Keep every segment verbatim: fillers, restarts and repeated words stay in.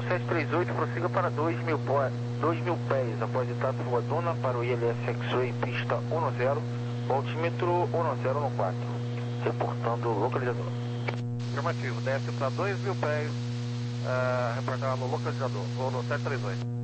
sete três oito, prossiga para dois mil pés, após etapa Rua Duna, para o I L S X-Ray, pista um zero, altímetro um zero um quatro, reportando o localizador. Afirmativo, desce para dois mil pés, uh, reportar no localizador, voo no sete três oito.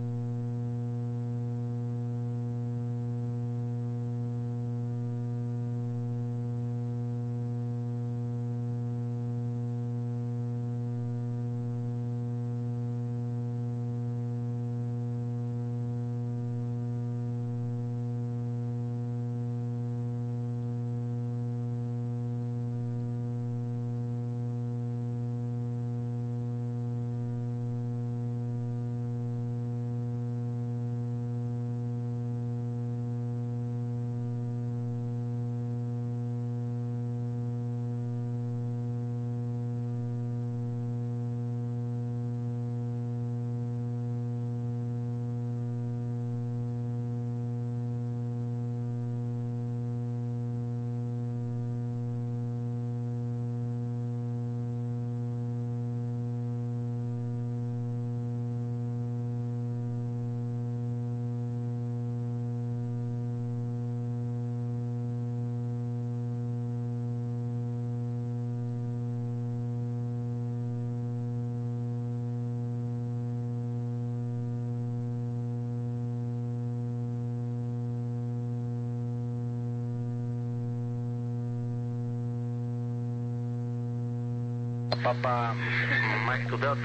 Papa Mike Delta.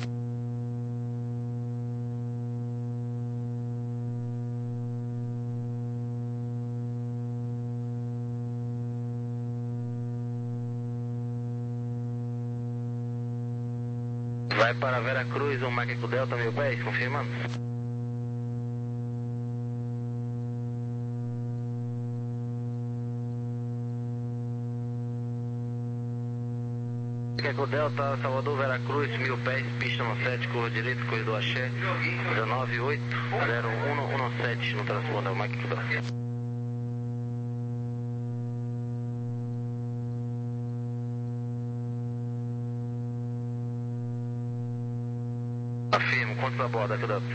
Vai para Vera Cruz, o Mike Delta, mil pés, confirmando. Queco Delta, Salvador, Vera Cruz, mil pés, pista no sete, curva direita, corredor Axé, um nove oito zero um um sete no transpondeu, Mike Delta. Afirmo, quantos a bordo, aqui Delta?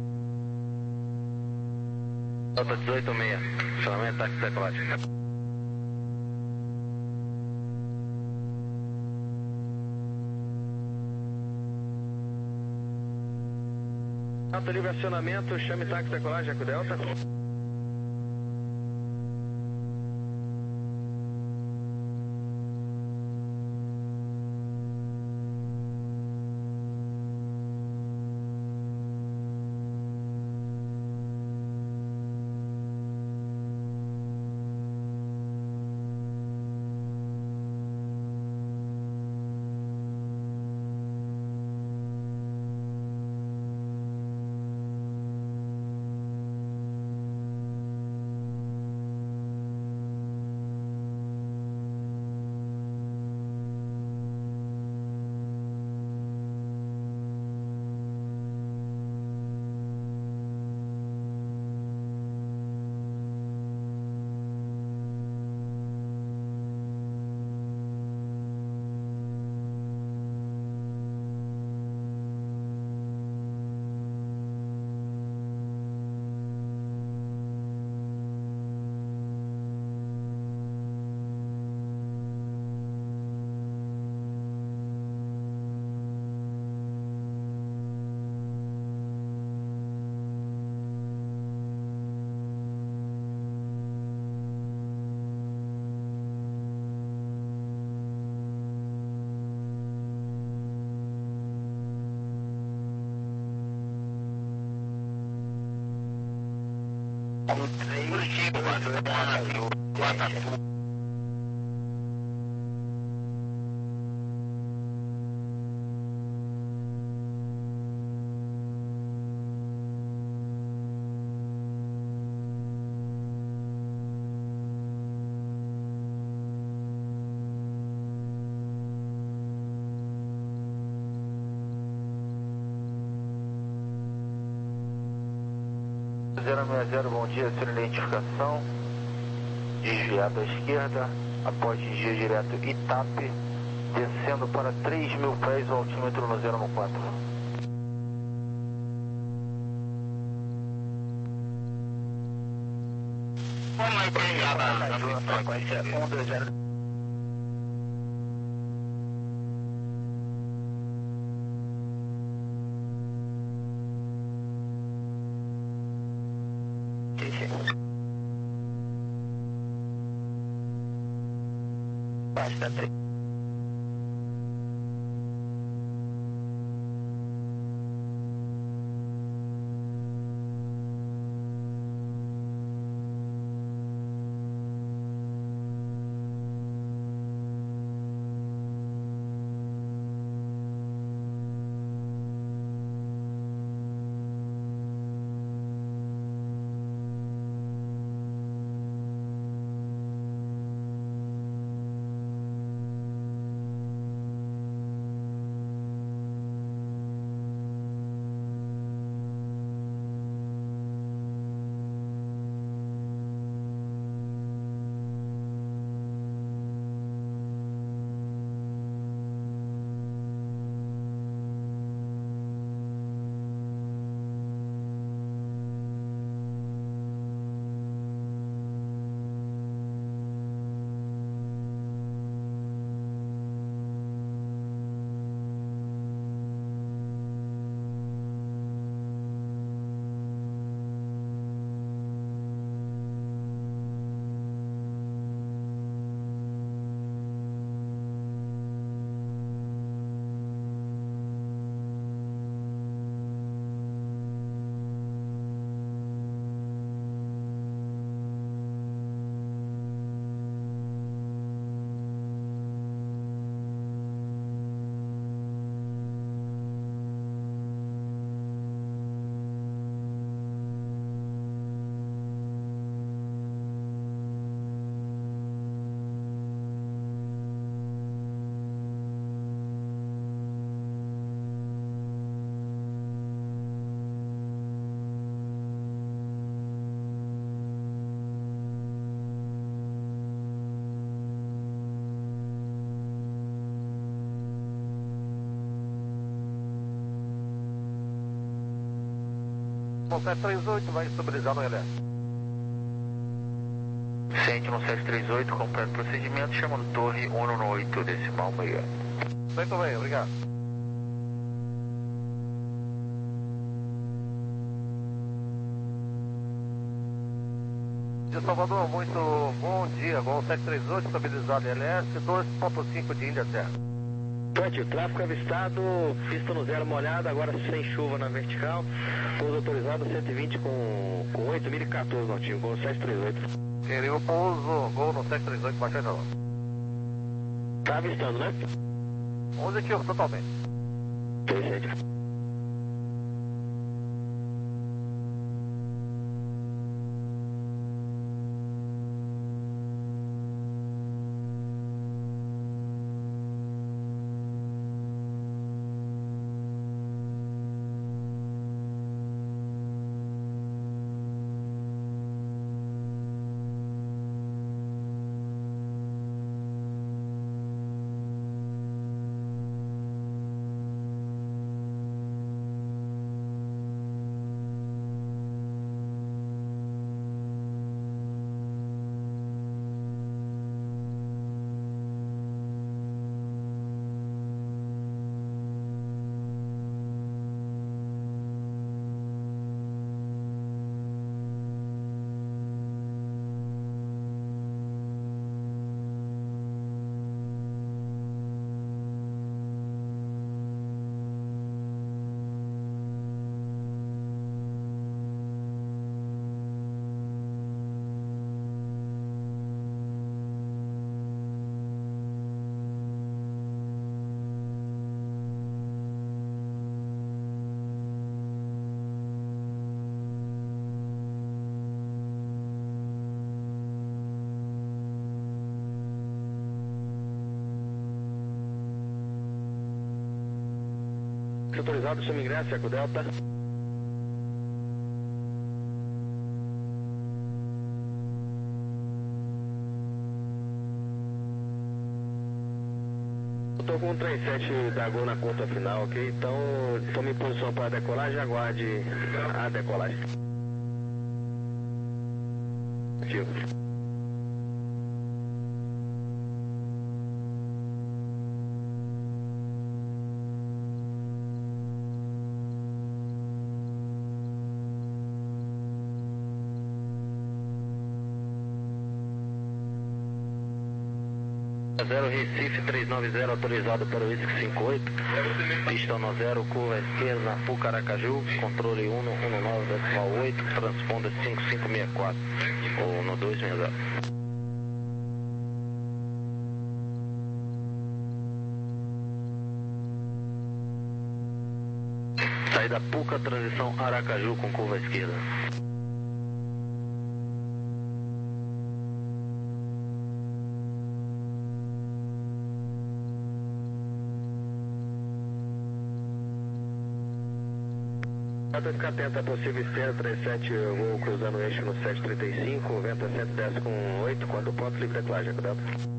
Delta dezoito seis, funcionamento, táxi decolagem. Alto livre acionamento, chame táxi decolagem, Jaco Delta. zero seis zero, bom dia, sua identificação, desviado à esquerda, após desvio direto Itape, descendo para três mil pés, o altímetro no zero um quatro. Vamos aí para já na, na sua frequência um dois zero. Bastante. O sete três oito vai estabilizar no L S. Sentinel sete três oito, completo procedimento, chamando torre um oito, decimal meia. Muito bem, obrigado. De Salvador, muito bom dia. Gol sete três oito, estabilizado L S, dois ponto cinco de Índia Terra. Ponte, tráfego avistado, pista no zero molhada, agora sem chuva na vertical. Pouso autorizado cento e vinte com, com oito mil e quatorze notinho, gol sete três oito. Queria o pouso, gol no sete três oito, baixando de novo. Tá avistando, né? Positivo, totalmente. Perfeito. Autorizado, chama ingresso, Eco Delta. Eu tô com um três sete da Gol na conta final, ok? Então, tome posição para a decolagem e aguarde a decolagem. Ativo. zero Recife trezentos e noventa, autorizado para o Whisky cinquenta e oito, pista um zero, curva esquerda na Puca Aracaju, controle um um nove decimal oito, transponder cinco cinco seis quatro, ou no dois seis zero. Saída Puca, transição Aracaju com curva esquerda. Fica atento a possível esteira trinta e sete, voo cruzando o eixo no sete trinta e cinco, vento é cento e dez com oito, quatro pontos, livre decolagem, cuidado.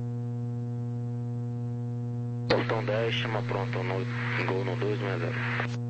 Portão dez, chama pronto, no, gol no dois seis zero.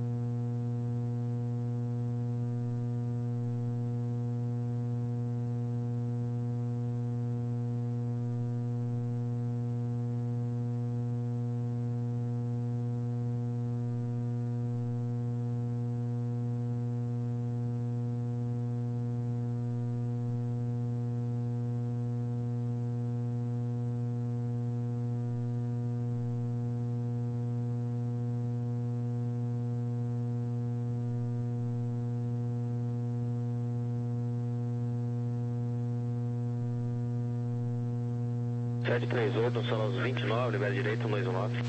sete três oito, são os vinte e nove, libera direito, um dois um nove.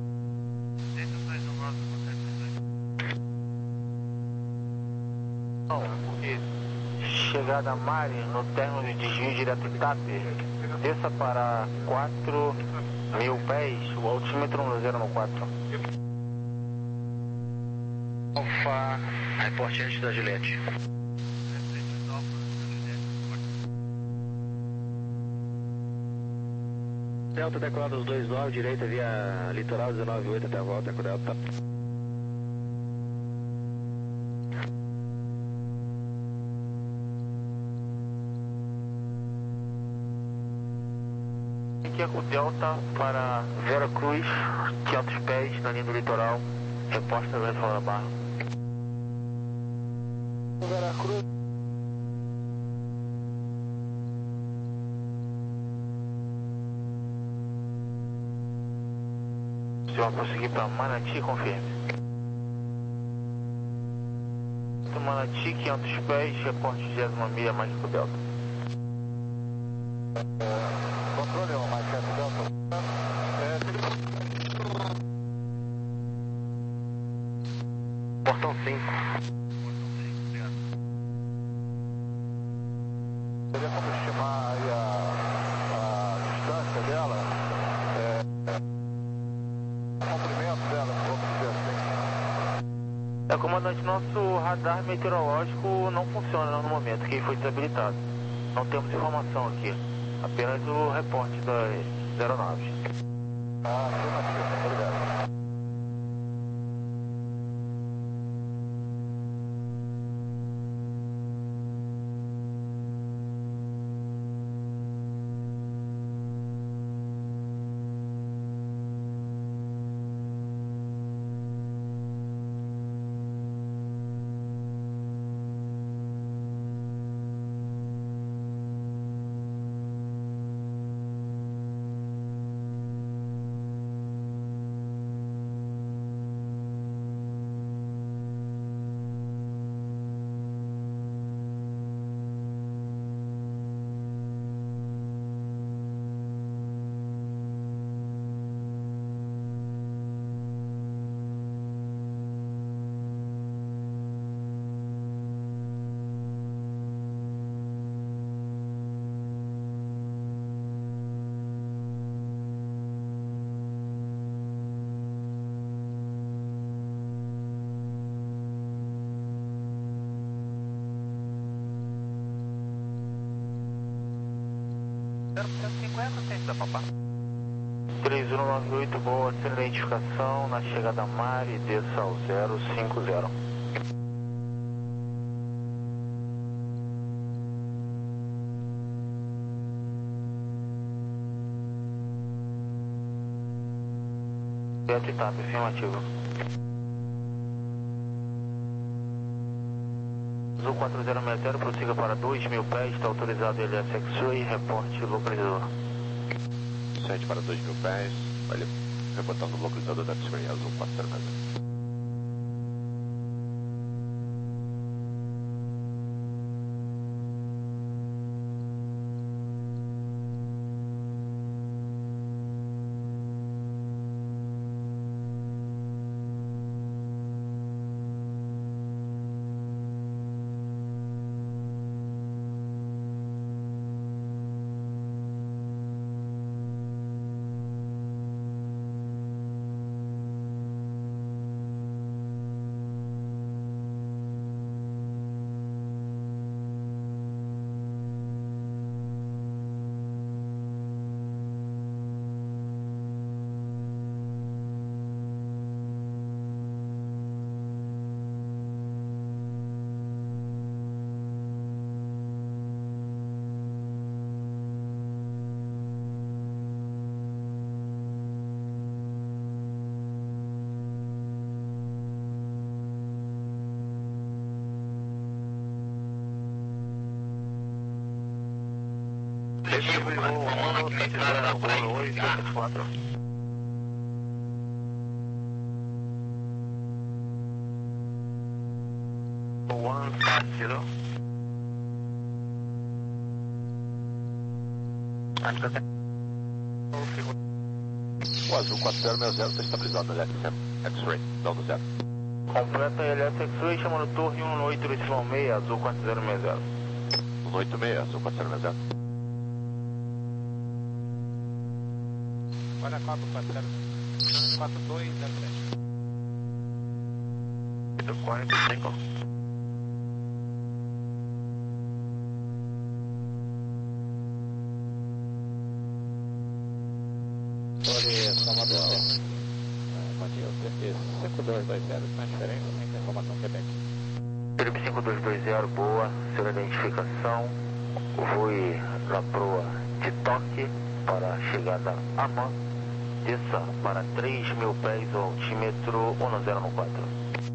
Chegada a Mari, no término de desvio direto Itape, desça para quatro mil pés, o altímetro um zero no quatro. Alfa, reporte antes da Gillette. Delta decolado dos dois nove, direita via litoral dezenove oito até a volta, com Delta. Aqui é o Delta para Vera Cruz, quinhentos pés na linha do litoral, reposta da Fala da Barra. Vera Cruz. Se eu conseguir para Manati, confirme. Manati, quinhentos pés, reporte de vigésima milha, mais que o Delta. Controle, mais que o Delta. Portão cinco. Seria como estimar aí a, a distância dela? É, o comprimento dela, vamos dizer assim. É, comandante, nosso radar meteorológico não funciona no momento, que foi desabilitado. Não temos informação aqui, apenas o reporte das aeronaves. Ah, afirmativo, obrigado. zero cento e cinquenta, centro da Papá. três um nove oito, boa, sem identificação, na chegada a Mari, desça ao zero cinco zero. Beto Itap, afirmativo. Azul quatro zero seis zero, prossiga para dois mil pés, está autorizado L S X-Ray, reporte localizador. Sente para dois mil pés, vai reportando o localizador da X-Ray Azul quatro zero seis zero. O Azul quatro zero seis zero está estabilizado no L S X-Ray, não do zero. Completa L S X-Ray, chamando torre um oito Y seis, Azul quatro zero seis zero. um oito seis, Azul quatro zero seis zero. Olha quatro quatro zero, quatro dois zero sete. quarenta e cinco. Torre Salvador, Matinho cinco dois dois zero, transferência, sem informação Quebec. Felipe cinco dois dois zero, boa, sua identificação, voe na proa de toque para a chegada a Man, desça para três mil pés, altímetro um zero um quatro.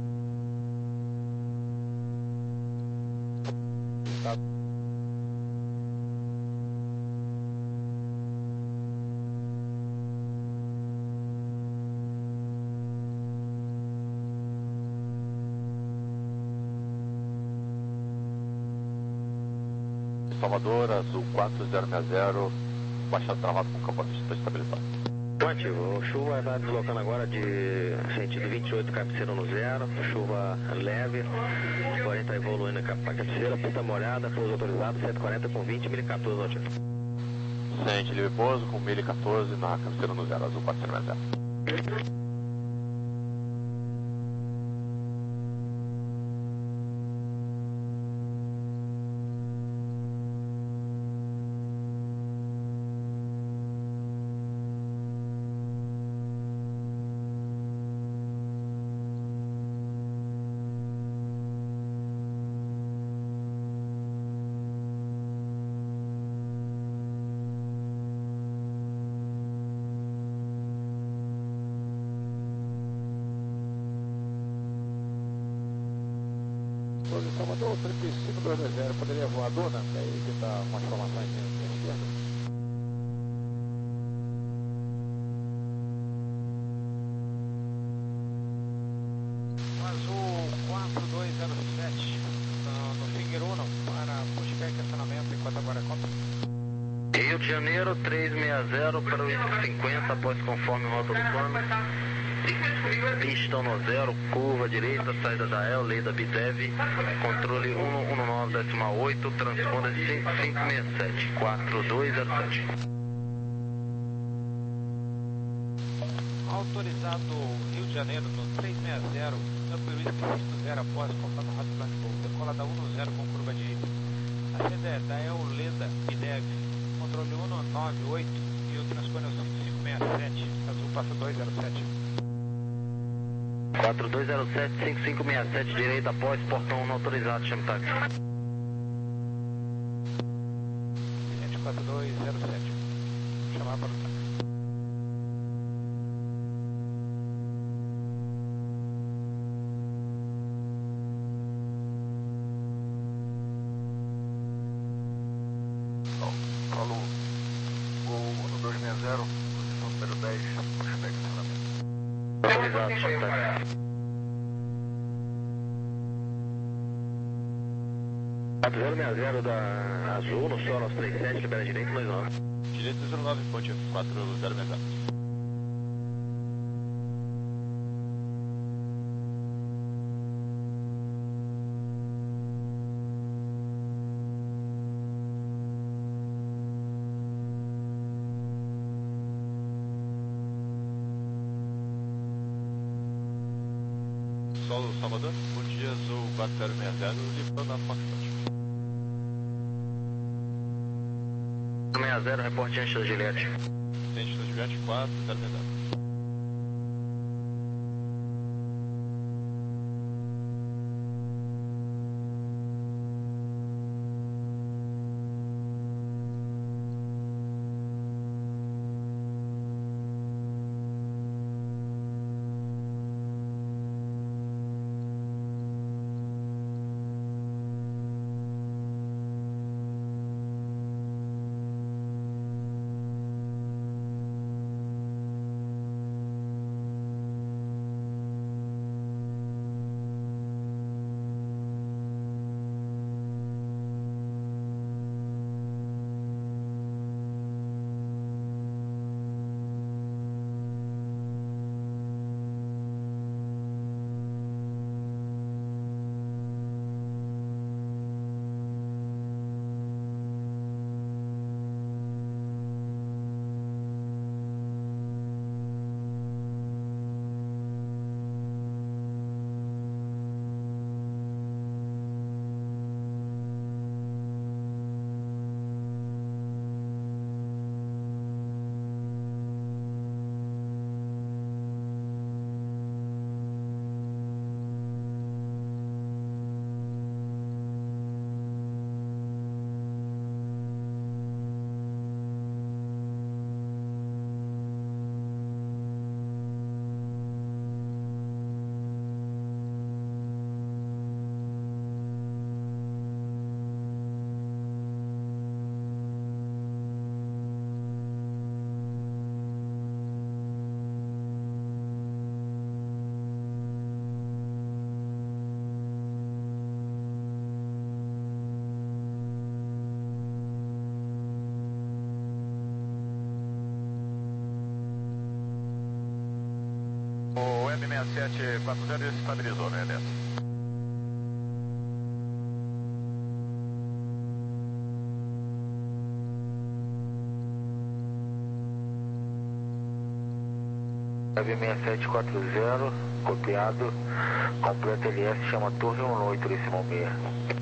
Salvador, Azul quatro zero seis zero, baixado travado com campo está estabilizado. Ativo, o chuva está deslocando agora de sentido vinte e oito, cabeceira no zero, chuva leve, porém está evoluindo para a cabeceira, pista molhada, pouso autorizado, cento e quarenta com vinte, mil e quatorze ativo. Sente livre pouso com mil e quatorze na cabeceira no zero, Azul quatro zero seis zero. Salvador, trinta e cinco dois dois zero, poderia voar a Duna, que aí que está umas formações à esquerda. Azul quatro dois zero sete, no, no Figueiruno, para pushback e acionamento, enquanto agora é conta. Rio de Janeiro, três seis zero para o I C cinquenta, após conforme rota do plano. Pista no zero, curva direita, saída da E L, lei da B D E V, controle um um nove decimal oito, transponder cinco cinco seis sete, quatro dois zero sete. Autorizado Rio de Janeiro no três seis zero, Upper Whisky cinco zero, após conforme rota do plano de voo, decolada um zero com curva direita. A saída é da E L, lei da B D E V, controle um nove oito e o transponder cinco cinco seis sete, Azul passa dois zero sete. quatro dois zero sete, cinco cinco seis sete, direita após, portão não autorizado, chama táxi. quatro dois zero sete, chamar para o táxi. Autorizado, contato. quatro zero seis zero da Azul, no solo aos trinta e sete, libera direito, dois nove. Direito zero nove, ponte quatro zero seis zero. Solo Salvador, bom dia, Azul quatro zero seis zero, livrando na Foxtrot. seis zero, reporte antes da Juliette. Antes da Juliette, quatro zero seis zero. O M sessenta e sete quatro zero estabilizou, né, Neto? M sessenta e sete quatro zero, copiado, completo L S, chama Torre um oito, Simão seis.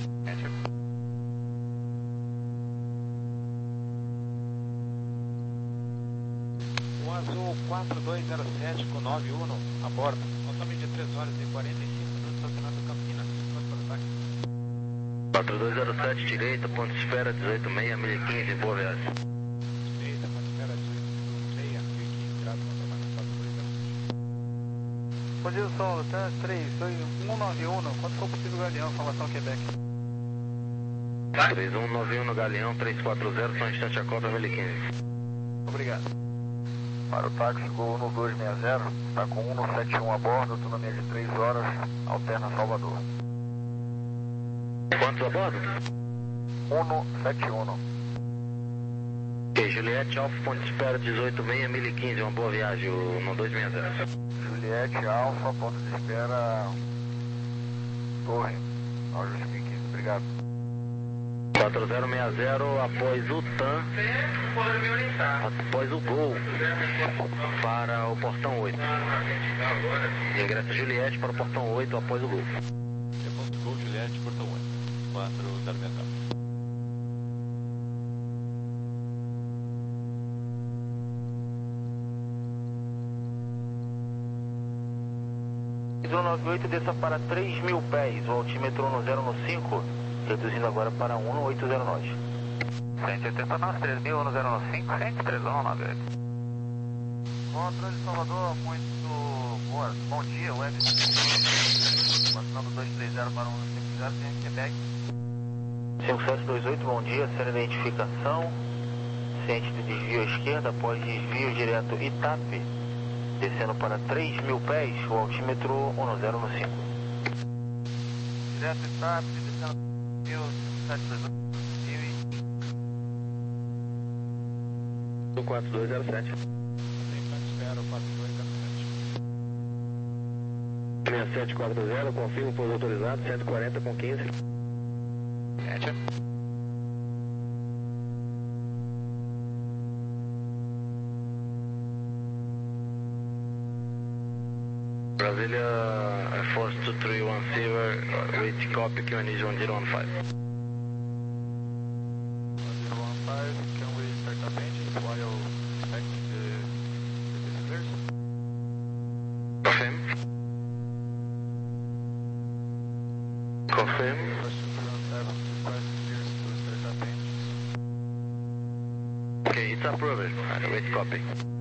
O Azul quatro dois zero sete com nove um a bordo, totalmente de três horas e quarenta e cinco minutos, estacionado Campinas, pronto para o ataque. quatro dois zero sete, direita, ponto de espera, dezoito seis, mil e quinze, boa viagem. Direita, ponto de espera, dezoito seis, mil e quinze, grado, contra mais quatro dois zero sete. Bom dia, Solo, tá três dois um nove um, quanto for possível, Galeão, formação Quebec. três um nove um no Galeão, três quatro zero, só um instante a cópia, mil e quinze. Obrigado. Para o táxi Gol um dois seis zero, está com um sete um a bordo, autonomia de três horas, alterna Salvador. Quantos a bordo? um sete um. Ok, Juliette, Alfa, ponto de espera, dezoito seis, mil e quinze, uma boa viagem, o dois seis zero. Juliette, Alfa, ponto de espera, Torre, ao mil e quinze, obrigado. quatro zero seis zero, após o T A M, após o Gol, para o portão oito. Ingresso Juliette para o portão oito, após o Gol. Depois do Gol, Juliette, portão oito, quatro zero seis zero. um nove oito, desça para três mil pés, o altímetro um zero no cinco, reduzindo agora para um oito zero nós. cento e oitenta nós, três mil, um zero cinco, cento e três um nove oito. Controle de Salvador, muito boa. Bom dia, Web. Passando dois três zero para um cinco zero, tem Quebec. cinco sete dois oito, bom dia, sem identificação, ciente de desvio à esquerda, após desvio direto Itape, Descendo para três mil pés, o altímetro um zero no cinco. Direto start, descendo mil, sete dois oito, mil e... quatro dois zero sete. Espero quatro dois zero sete. seis sete quatro zero, confirmo pouso autorizado, cento e quarenta com quinze. Sete. Brasília, Air Force two three one Silver, with copy, Q N E one zero one five. one zero one five, can we start up engines while expecting the, the passengers? Confirm. Confirm. Rush two three one seven, passengers to start up engines. Okay, it's approved. Wait, copy.